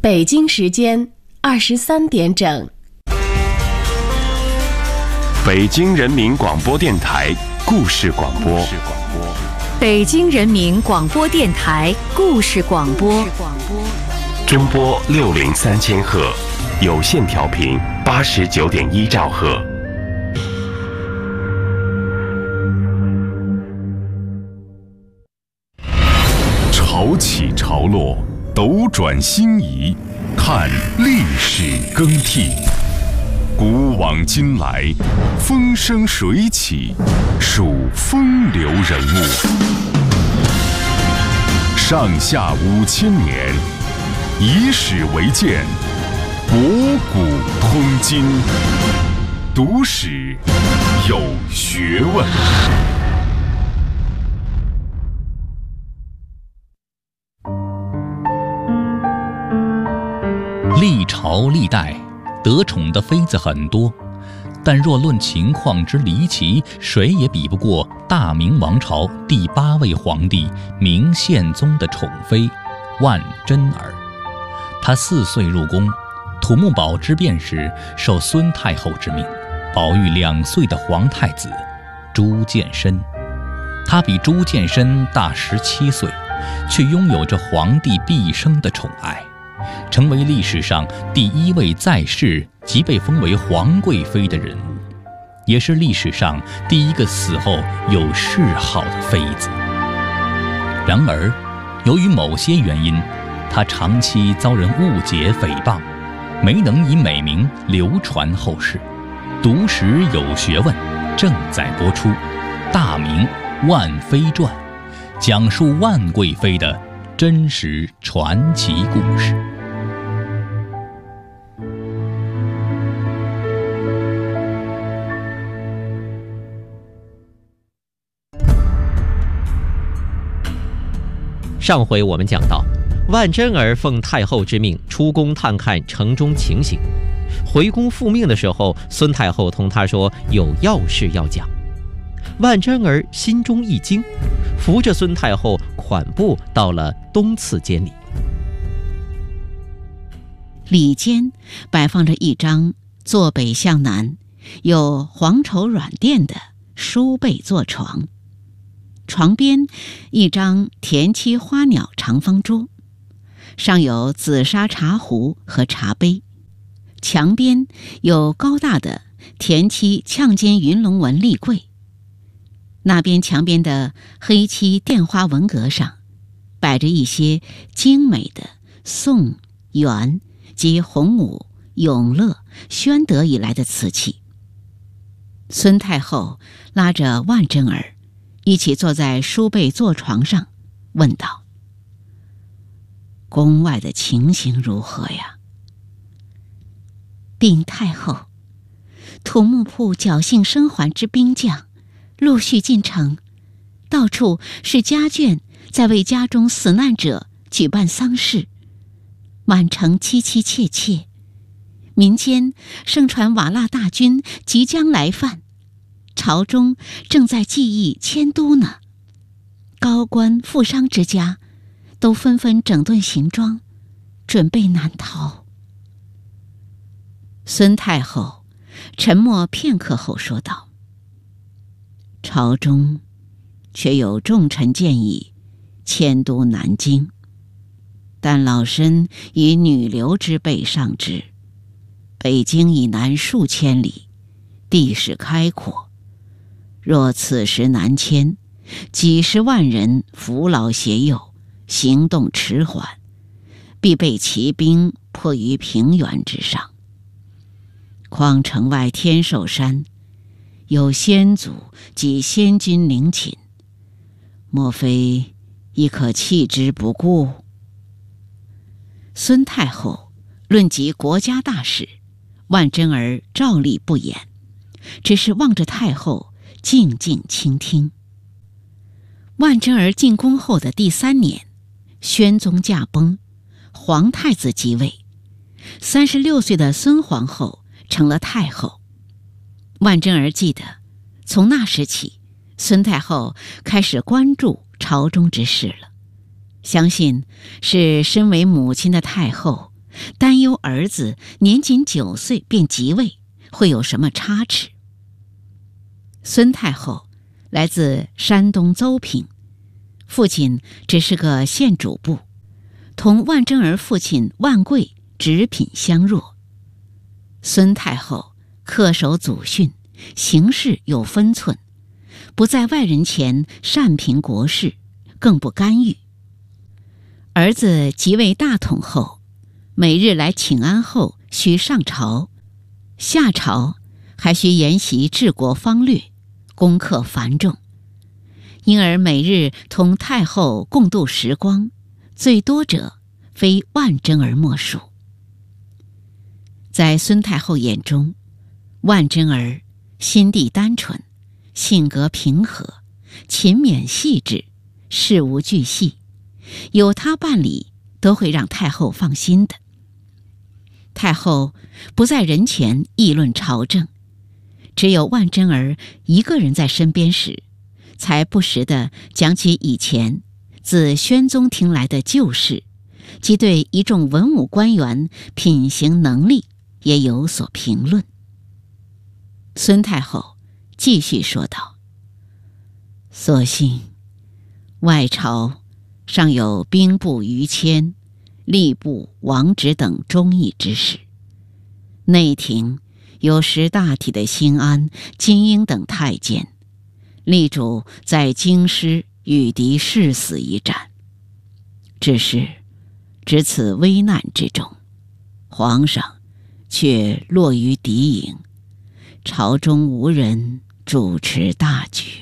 北京时间23点整。 北京人民广播电台故事广播。 北京人民广播电台故事广播。 中波603千赫，有线调频89.1兆赫。潮起潮落，斗转星移，看历史更替。古往今来，风生水起，数风流人物。上下5000年，以史为鉴，博古通今，读史有学问。 历朝历代得宠的妃子很多，但若论情况之离奇，谁也比不过大明王朝第8位皇帝明宪宗的宠妃万贞儿。她4岁入宫，土木堡之变时受孙太后之命，保育2岁的皇太子朱见深。她比朱见深大17岁，却拥有着皇帝毕生的宠爱，成为历史上第1位在世即被封为皇贵妃的人物，也是历史上第1个死后有谥号的妃子。然而，由于某些原因，她长期遭人误解诽谤，没能以美名流传后世。读史有学问正在播出《大明万妃传》，讲述万贵妃的真实传奇故事。 上回我们讲到，万贞儿奉太后之命出宫探看城中情形，回宫复命的时候，孙太后同她说有要事要讲。万贞儿心中一惊，扶着孙太后款步到了东次间里。 里间摆放着一张坐北向南、有黄绸软垫的舒背坐床，床边一张田七花鸟长方桌，上有紫砂茶壶和茶杯，墙边有高大的田七呛尖云龙纹立柜。那边墙边的黑漆钿花纹格上摆着一些精美的宋、元及洪武、永乐、宣德以来的瓷器。孙太后拉着万贞儿一起坐在舒背坐床上，问道：宫外的情形如何呀？禀太后，土木铺侥幸生还之兵将陆续进城，到处是家眷在为家中死难者举办丧事，满城凄凄切切，民间盛传瓦剌大军即将来犯，朝中正在计议迁都呢。高官富商之家都纷纷整顿行装，准备南逃。孙太后沉默片刻后说道：朝中却有重臣建议迁都南京，但老身以女流之辈上之。北京以南数千里，地势开阔，若此时南迁，几十万人扶老携幼，行动迟缓，必被骑兵迫于平原之上。况城外天寿山有先祖及先君陵寝，莫非亦可弃之不顾？孙太后论及国家大事，万贞儿照例不言，只是望着太后静静倾听。万贞儿进宫后的第3年，宣宗驾崩，皇太子即位，36岁的孙皇后成了太后。万贞儿记得，从那时起，孙太后开始关注朝中之事了。相信是身为母亲的太后担忧儿子年仅9岁便即位，会有什么差池。孙太后来自山东邹平，父亲只是个县主簿，同万贞儿父亲万贵直品相若。孙太后恪守祖训，行事有分寸，不在外人前擅评国事，更不干预。儿子即位大统后，每日来请安后须上朝，下朝还需研习治国方略，功课繁重，因而每日同太后共度时光，最多者非万贞儿莫属。在孙太后眼中，万贞儿心地单纯，性格平和，勤勉细致，事无巨细，有她办理都会让太后放心的。太后不在人前议论朝政，只有万贞儿一个人在身边时，才不时地讲起以前自宣宗听来的旧事，即对一众文武官员品行能力也有所评论。孙太后继续说道：所幸外朝尚有兵部于谦、吏部王直等忠义之士，内廷有识大体的兴安、金英等太监，力主在京师与敌誓死一战。只是值此危难之中，皇上却落于敌营，朝中无人主持大局。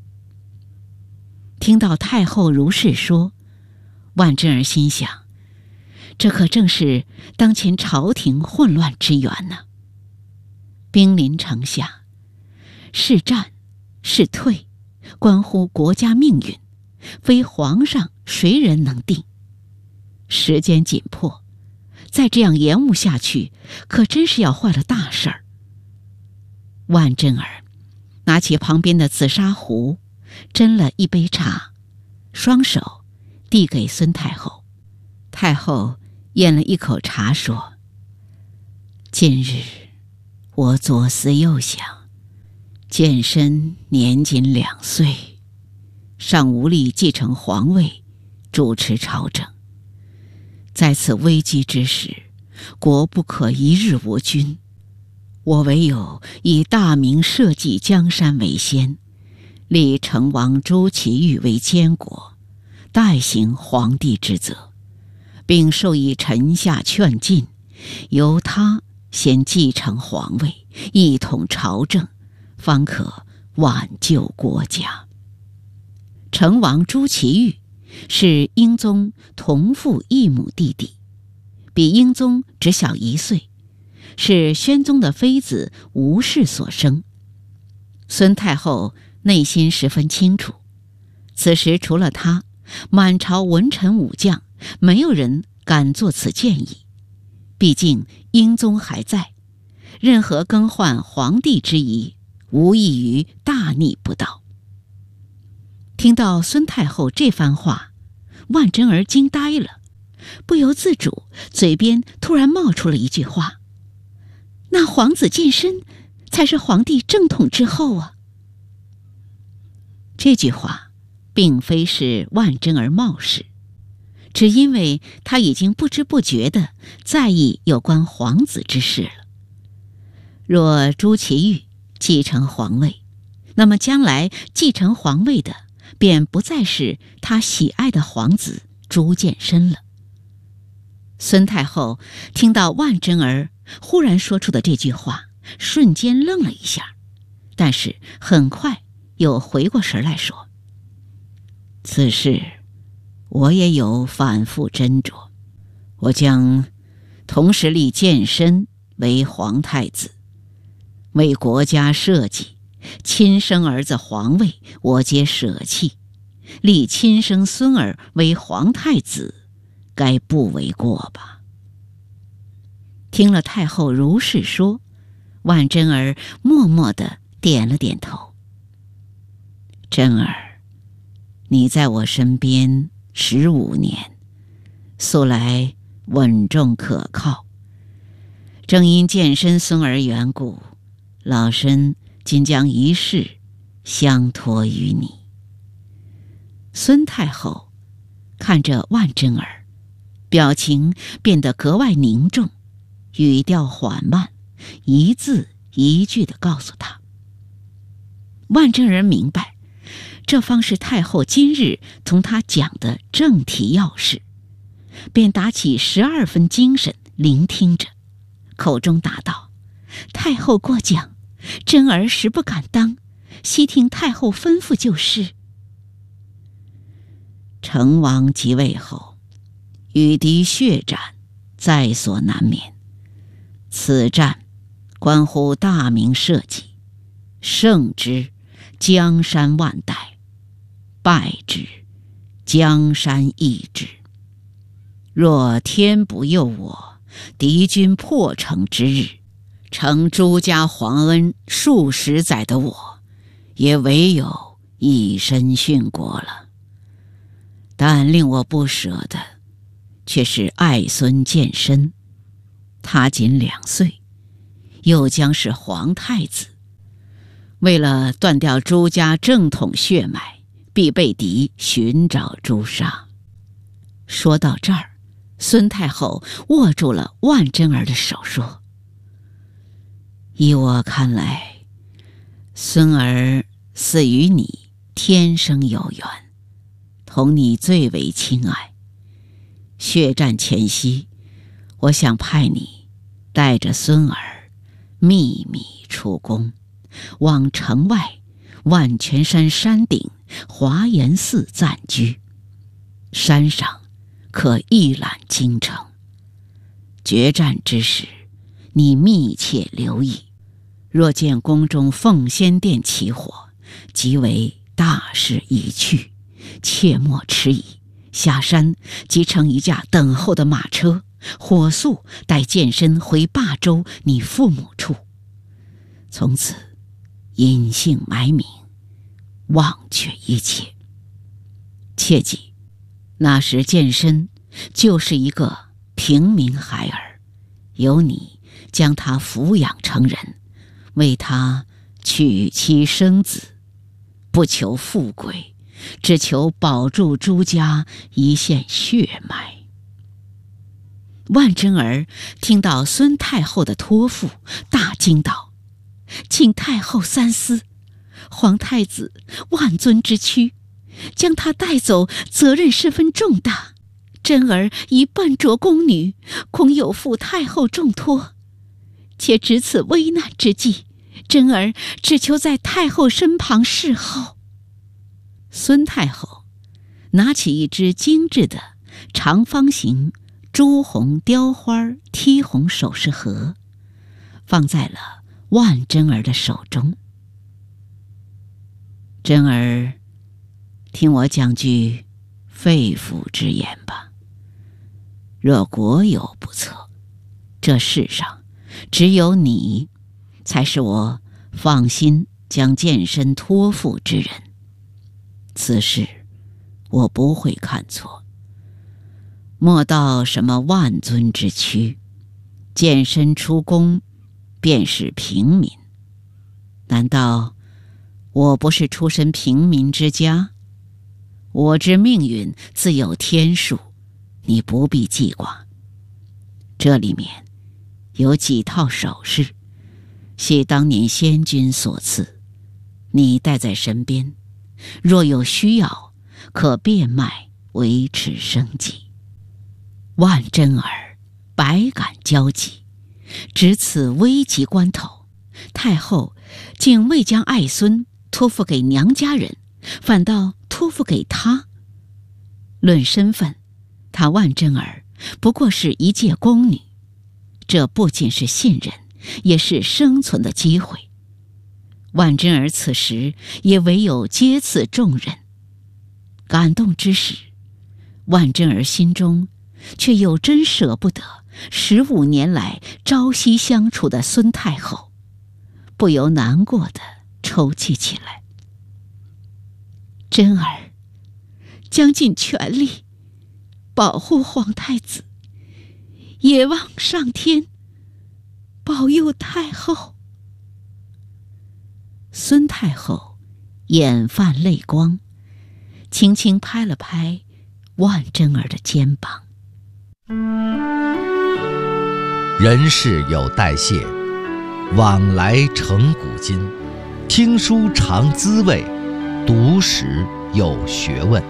听到太后如是说，万贞儿心想，这可正是当前朝廷混乱之源呢。兵临城下，是战是退，关乎国家命运，非皇上谁人能定。时间紧迫，再这样延误下去，可真是要坏了大事儿。万贞儿拿起旁边的紫砂壶，斟了一杯茶，双手递给孙太后。太后咽了一口茶，说：近日我左思右想，健身年仅2岁，尚无力继承皇位，主持朝政。在此危机之时，国不可一日无君，我唯有以大明社稷江山为先，立成王朱祁钰为监国，代行皇帝之责，并授以臣下劝进，由他先继承皇位，一统朝政，方可挽救国家。成王朱祁钰是英宗同父异母弟弟，比英宗只小1岁，是宣宗的妃子吴氏所生。孙太后内心十分清楚，此时除了他，满朝文臣武将没有人敢做此建议。毕竟英宗还在，任何更换皇帝之疑，无异于大逆不道。听到孙太后这番话，万贞儿惊呆了，不由自主，嘴边突然冒出了一句话：那皇子健身才是皇帝正统之后啊。这句话并非是万贞儿冒失，只因为他已经不知不觉地在意有关皇子之事了。若朱祁钰继承皇位，那么将来继承皇位的便不再是他喜爱的皇子朱见深了。孙太后听到万贞儿忽然说出的这句话，瞬间愣了一下，但是很快又回过神来说：此事我也有反复斟酌，我将同时立健身为皇太子，为国家社稷，亲生儿子皇位我皆舍弃，立亲生孙儿为皇太子，该不为过吧。听了太后如是说，万贞儿默默地点了点头。贞儿，你在我身边15年，素来稳重可靠。正因健身孙儿缘故，老身今将一事相托于你。孙太后看着万贞儿，表情变得格外凝重，语调缓慢，一字一句地告诉他。万贞儿明白，这方是太后今日同他讲的正题要事，便打起12分精神聆听着，口中答道：“太后过奖，贞儿实不敢当，悉听太后吩咐就是。”成王即位后，与敌血战，在所难免。此战关乎大明社稷，胜之，江山万代；败之，江山易之。若天不佑我，敌军破城之日，承朱家皇恩数十载的我，也唯有以身殉国了。但令我不舍的，却是爱孙健身。他仅2岁，又将是皇太子，为了断掉朱家正统血脉，必被敌寻找诛杀。说到这儿，孙太后握住了万贞儿的手，说：“依我看来，孙儿似与你天生有缘，同你最为亲爱。血战前夕，我想派你带着孙儿秘密出宫，往城外万泉山山顶华严寺暂居，山上可一览京城。决战之时，你密切留意，若见宫中奉先殿起火，即为大势已去，切莫迟疑，下山即乘一架等候的马车，火速带健身回霸州你父母处，从此隐姓埋名，忘却一切。切记，那时健身就是一个平民孩儿，由你将他抚养成人，为他娶妻生子，不求富贵，只求保住朱家一线血脉。万贞儿听到孙太后的托付，大惊道：“请太后三思，皇太子万尊之躯，将他带走，责任十分重大。贞儿已笨拙宫女，恐有负太后重托。且值此危难之际，贞儿只求在太后身旁侍候。”孙太后拿起一只精致的长方形朱红雕花剔红首饰盒，放在了万贞儿的手中。贞儿，听我讲句肺腑之言吧。若国有不测，这世上只有你才是我放心将健身托付之人。此事我不会看错。莫道什么万尊之躯，健身出宫便是平民。难道我不是出身平民之家？我之命运自有天数，你不必记挂。这里面有几套首饰，系当年先君所赐，你带在身边，若有需要，可变卖维持生计。万贞儿百感交集，值此危急关头，太后竟未将爱孙托付给娘家人，反倒托付给他。论身份，她万贞儿不过是一介宫女，这不仅是信任，也是生存的机会。万贞儿此时也唯有接此重任。感动之时，万贞儿心中却又真舍不得15年来朝夕相处的孙太后，不由难过地抽泣起来。贞儿将尽全力保护皇太子， 也望上天保佑太后。”孙太后眼泛泪光，轻轻拍了拍万贞儿的肩膀。 人事有代谢，往来成古今。听书尝滋味，读史有学问。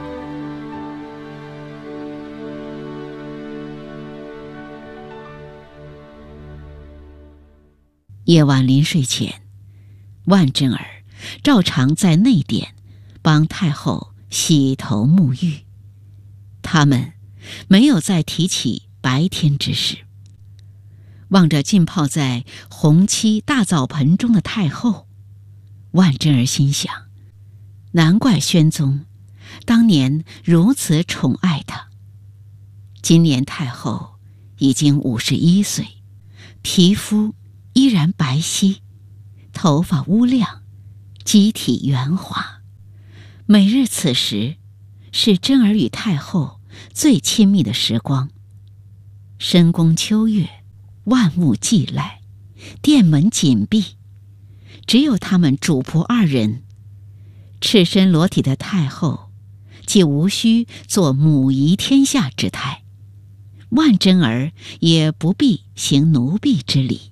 夜晚临睡前，万贞儿照常在内殿帮太后洗头沐浴。他们没有再提起白天之事。望着浸泡在红漆大澡盆中的太后，万贞儿心想，难怪宣宗当年如此宠爱她。今年太后已经51岁，皮肤依然白皙，头发乌亮，肌体圆滑。每日此时是贞儿与太后最亲密的时光。深宫秋月，万物寂赖，殿门紧闭，只有他们主仆二人。赤身裸体的太后既无需做母仪天下之态，万贞儿也不必行奴婢之礼。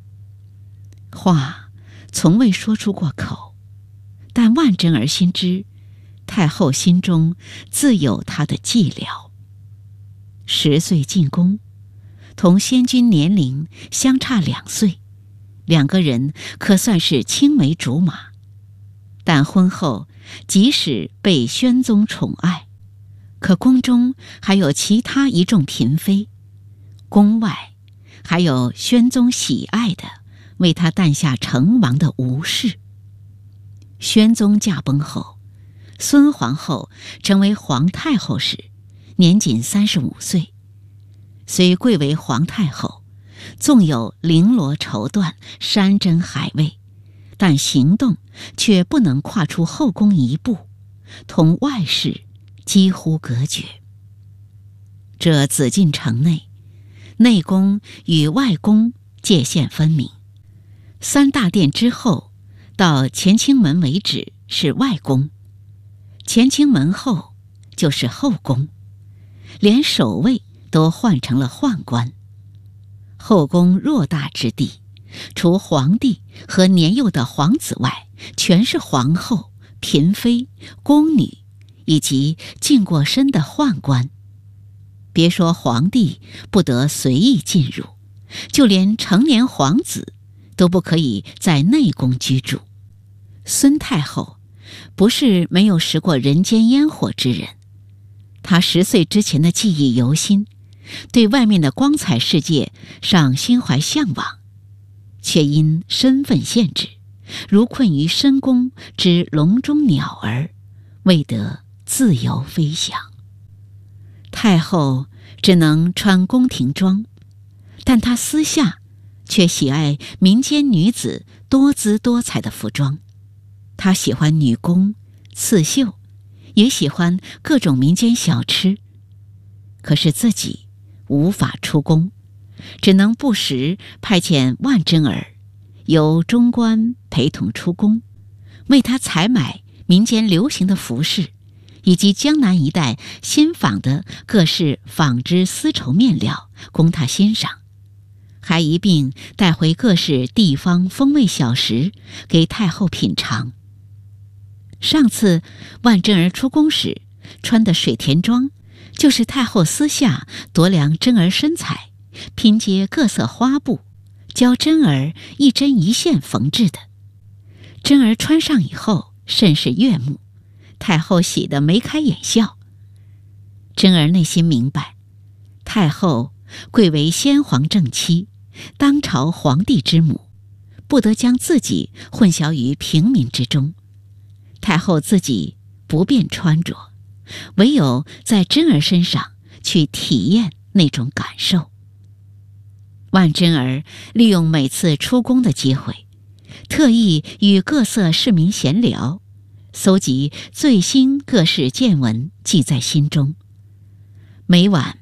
话从未说出过口，但万贞儿心知太后心中自有她的寂寥。10岁进宫，同先君年龄相差2岁，2个人可算是青梅竹马。但婚后即使被宣宗宠爱，可宫中还有其他一众嫔妃，宫外还有宣宗喜爱的为他诞下成王的吴氏。宣宗驾崩后，孙皇后成为皇太后时，年仅35岁。虽贵为皇太后，纵有绫罗绸缎、山珍海味，但行动却不能跨出后宫一步，同外事几乎隔绝。这紫禁城内，内宫与外宫界限分明。3大殿之后到乾清门为止是外宫，乾清门后就是后宫，连守卫都换成了宦官。后宫偌大之地，除皇帝和年幼的皇子外，全是皇后、嫔妃、宫女以及净过身的宦官。别说皇帝不得随意进入，就连成年皇子都不可以在内宫居住。孙太后不是没有食过人间烟火之人，她10岁之前的记忆犹新，对外面的光彩世界尚心怀向往，却因身份限制，如困于深宫之笼中鸟儿，未得自由飞翔。太后只能穿宫廷装，但她私下却喜爱民间女子多姿多彩的服装。她喜欢女工、刺绣，也喜欢各种民间小吃。可是自己无法出宫，只能不时派遣万贞儿由中官陪同出宫，为她采买民间流行的服饰，以及江南一带新纺的各式纺织丝绸面料供她欣赏，还一并带回各式地方风味小食给太后品尝。上次万贞儿出宫时穿的水田装，就是太后私下度量贞儿身材，拼接各色花布，教贞儿一针一线缝制的。贞儿穿上以后甚是悦目，太后喜得眉开眼笑。贞儿内心明白，太后贵为先皇正妻，当朝皇帝之母，不得将自己混淆于平民之中。太后自己不便穿着，唯有在贞儿身上去体验那种感受。万贞儿利用每次出宫的机会，特意与各色市民闲聊，搜集最新各式见闻，记在心中。每晚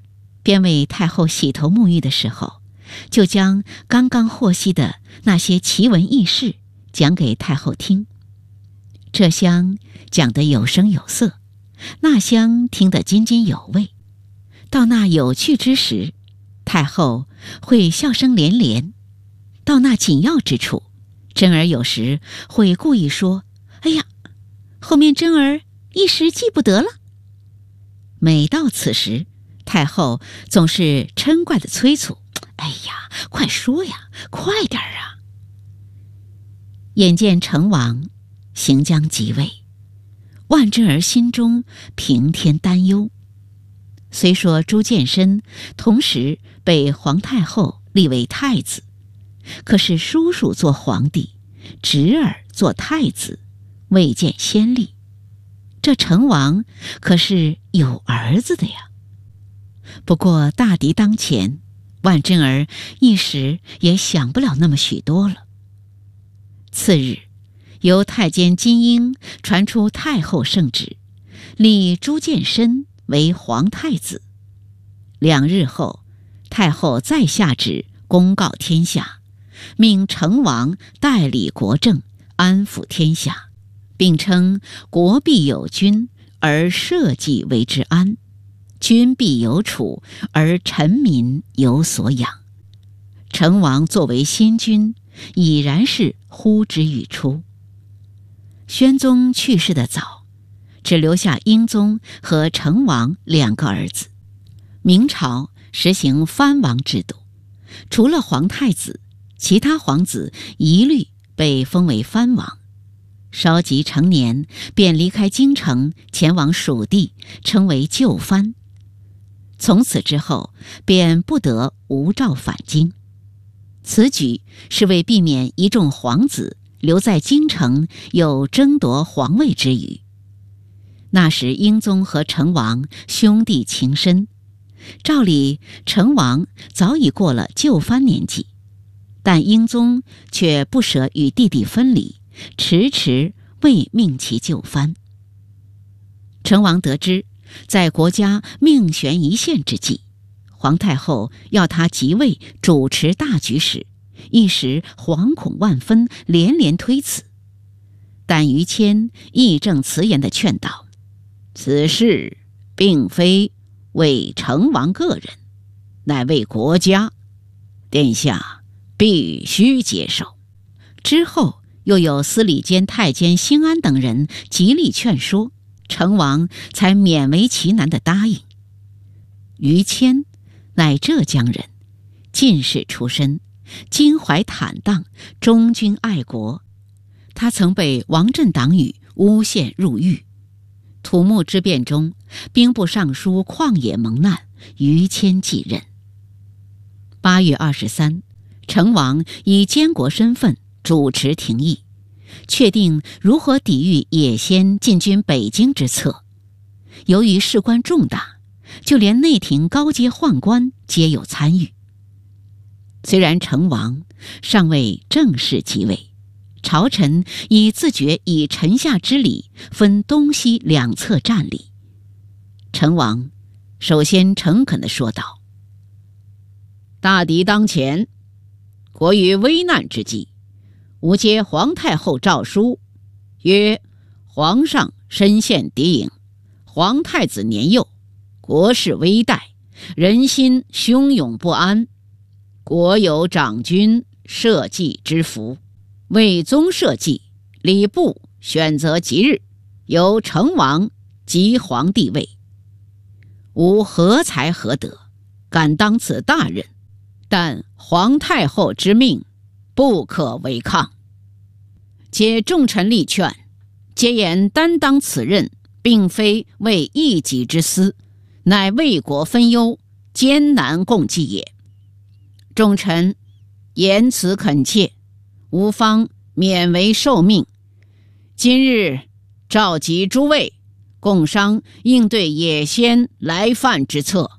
便为太后洗头沐浴的时候，就将刚刚获悉的那些奇闻异事讲给太后听。这厢讲得有声有色，那厢听得津津有味。到那有趣之时，太后会笑声连连；到那紧要之处，珍儿有时会故意说：“哎呀，后面珍儿一时记不得了。”每到此时，太后总是嗔怪地催促：“哎呀，快说呀，快点儿啊！”眼见成王行将即位，万珍儿心中平添担忧。虽说朱见深同时被皇太后立为太子，可是叔叔做皇帝，侄儿做太子，未见先例。这成王可是有儿子的呀。不过大敌当前，万珍儿一时也想不了那么许多了。次日，由太监金英传出太后圣旨，立朱见深为皇太子。2日后，太后再下旨公告天下，命成王代理国政，安抚天下，并称国必有君，而社稷为之安；君必有储，而臣民有所养。成王作为新君，已然是呼之欲出。宣宗去世的早，只留下英宗和成王2个儿子。明朝实行藩王制度，除了皇太子，其他皇子一律被封为藩王。稍及成年，便离开京城，前往蜀地，称为旧藩。从此之后，便不得无诏返京。此举是为避免一众皇子留在京城有争夺皇位之虞。那时英宗和成王兄弟情深，照理成王早已过了就藩年纪，但英宗却不舍与弟弟分离，迟迟未命其就藩。成王得知在国家命悬一线之际，皇太后要他即位主持大局时，一时惶恐万分，连连推辞。但于谦义正辞严地劝道：“此事并非为成王个人，乃为国家，殿下必须接受。”之后又有司礼监太监兴安等人极力劝说，成王才勉为其难地答应。于谦乃浙江人，进士出身，襟怀坦荡，忠君爱国。他曾被王震党羽诬陷入狱。土木之变中，兵部尚书旷野蒙难，于谦继任。8月23，成王以监国身份主持廷议，确定如何抵御野先进军北京之策。由于事关重大，就连内廷高阶宦官皆有参与。虽然成王尚未正式即位，朝臣已自觉以臣下之礼分东西两侧站立。成王首先诚恳地说道：“大敌当前，国于危难之际，吾接皇太后诏书，曰：皇上身陷敌营，皇太子年幼，国势危殆，人心汹涌不安。国有长君社稷之福，为宗社稷，礼部选择吉日，由成王即皇帝位。吾何才何德，敢当此大任？但皇太后之命，不可违抗。且众臣力劝，皆言担当此任，并非为一己之私，乃为国分忧，艰难共济也。众臣言辞恳切，吾方勉为受命。今日召集诸位，共商应对野先来犯之策。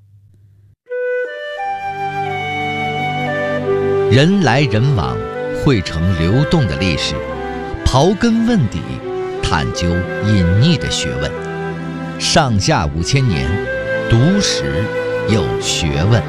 人来人往，汇成流动的历史，刨根问底，探究隐匿的学问。上下5000年，读史有学问。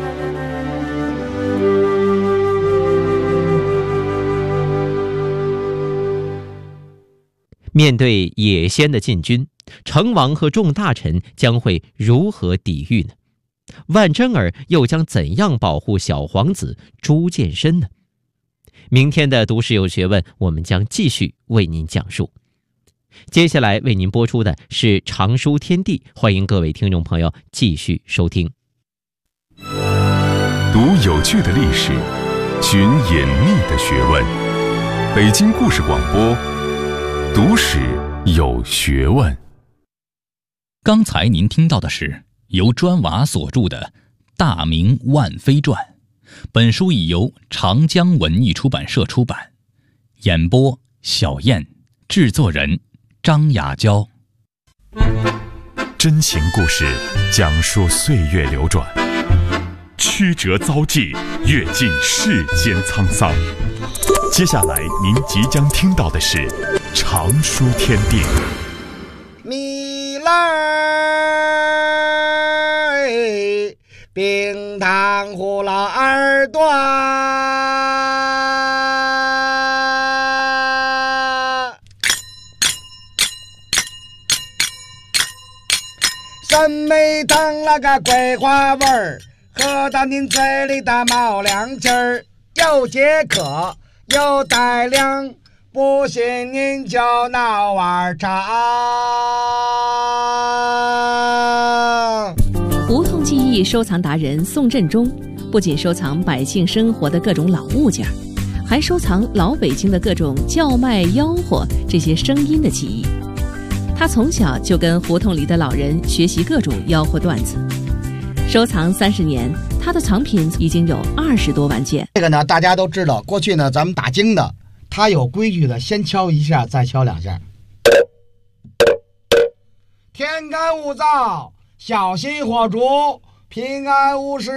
面对野仙的进军，成王和众大臣将会如何抵御呢？万贞儿又将怎样保护小皇子朱见深呢？明天的读史有学问，我们将继续为您讲述。接下来为您播出的是常书天地，欢迎各位听众朋友继续收听。 读有趣的历史，寻隐秘的学问。北京故事广播，读史有学问。 刚才您听到的是由砖瓦所著的《大明万妃传》，本书已由长江文艺出版社出版。演播小燕，制作人张雅娇。 真情故事讲述岁月流转，曲折遭际，阅尽世间沧桑。接下来您即将听到的是常书天地。 米来冰糖葫芦二段，三梅汤那个桂花味儿，喝到您嘴里的冒凉气儿，又解渴又带凉，不信您就闹碗尝。 胡同记忆收藏达人宋振中不仅收藏百姓生活的各种老物件，还收藏老北京的各种叫卖吆喝这些声音的记忆。他从小就跟胡同里的老人学习各种吆喝段子，收藏30年，他的藏品已经有20多万件。 这个呢，大家都知道，过去呢，咱们打更的，他有规矩的，先敲一下，再敲2下。天干物燥，小心火烛，平安无事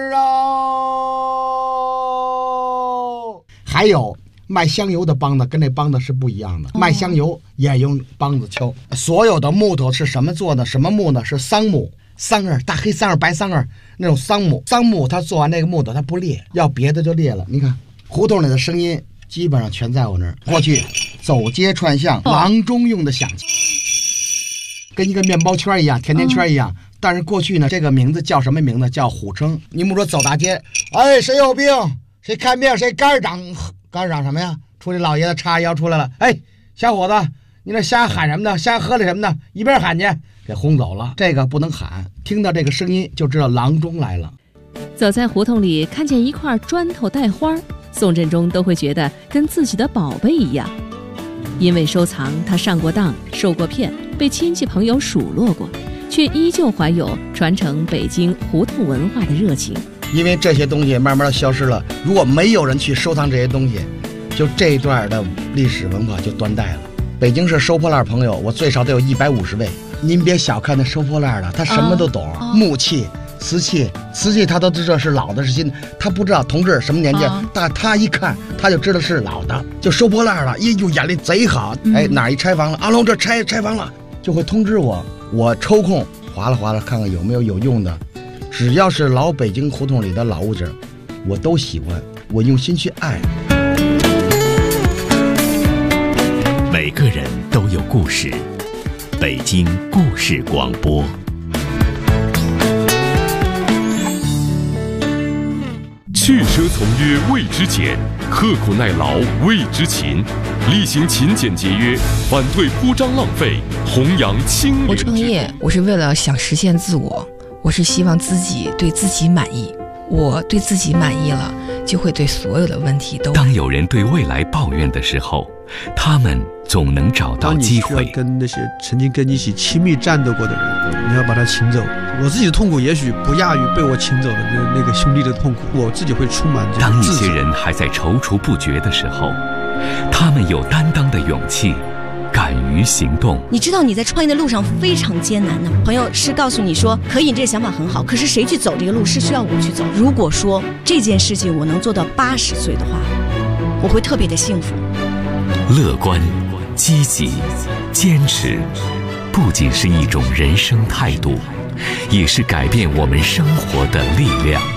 哦。还有卖香油的梆子跟这梆子是不一样的，卖香油也用梆子敲。所有的木头是什么做的？什么木呢？是桑木，桑叶，大黑桑叶、白桑叶那种桑木。桑木它做完这个木头它不裂，要别的就裂了。你看胡同里的声音基本上全在我那儿。过去走街串巷，郎中用的响器，跟一个面包圈一样，甜甜圈一样。但是过去呢，这个名字叫什么名字？叫虎称。你们说走大街，哎，谁有病？谁看病？谁肝长？肝长什么呀？出去老爷子叉腰出来了，哎，小伙子，你那瞎喊什么呢？瞎喝了什么呢？一边喊去，给轰走了。这个不能喊，听到这个声音就知道郎中来了。 走在胡同里，看见一块砖头带花，宋振中都会觉得跟自己的宝贝一样。因为收藏，他上过当，受过骗，被亲戚朋友数落过，却依旧怀有传承北京胡同文化的热情。 因为这些东西慢慢的消失了，如果没有人去收藏这些东西，就这一段的历史文化就断代了。北京市收破烂朋友，我最少得有150位。您别小看那收破烂的，他什么都懂，木器、瓷器他都知道是老的是新的，他不知道同志什么年纪，但他一看他就知道是老的，就收破烂了。哎呦，眼力贼好，哎，哪一拆房了？阿龙这拆房了，就会通知我，我抽空划拉看看有没有用的。只要是老北京胡同里的老物件，我都喜欢，我用心去爱。 每个人都有故事，北京故事广播。 去奢从约谓之俭，刻苦耐劳谓之勤。厉行勤俭节约，反对铺张浪费，弘扬清廉。 我创业，我是为了想实现自我，我是希望自己对自己满意。我对自己满意了，就会对所有的问题都。 当有人对未来抱怨的时候，他们总能找到机会。 当你需要跟那些曾经跟你一起亲密战斗过的人，你要把他请走。我自己的痛苦也许不亚于被我请走的那个兄弟的痛苦，我自己会充满这种当一些人还在踌躇不决的时候，他们有担当的勇气，敢于行动。 你知道你在创业的路上非常艰难的，朋友是告诉你说可以，你这个想法很好，可是谁去走这个路是需要我去走。如果说这件事情我能做到80岁的话，我会特别的幸福。 乐观、积极、坚持，不仅是一种人生态度， 也是改变我们生活的力量。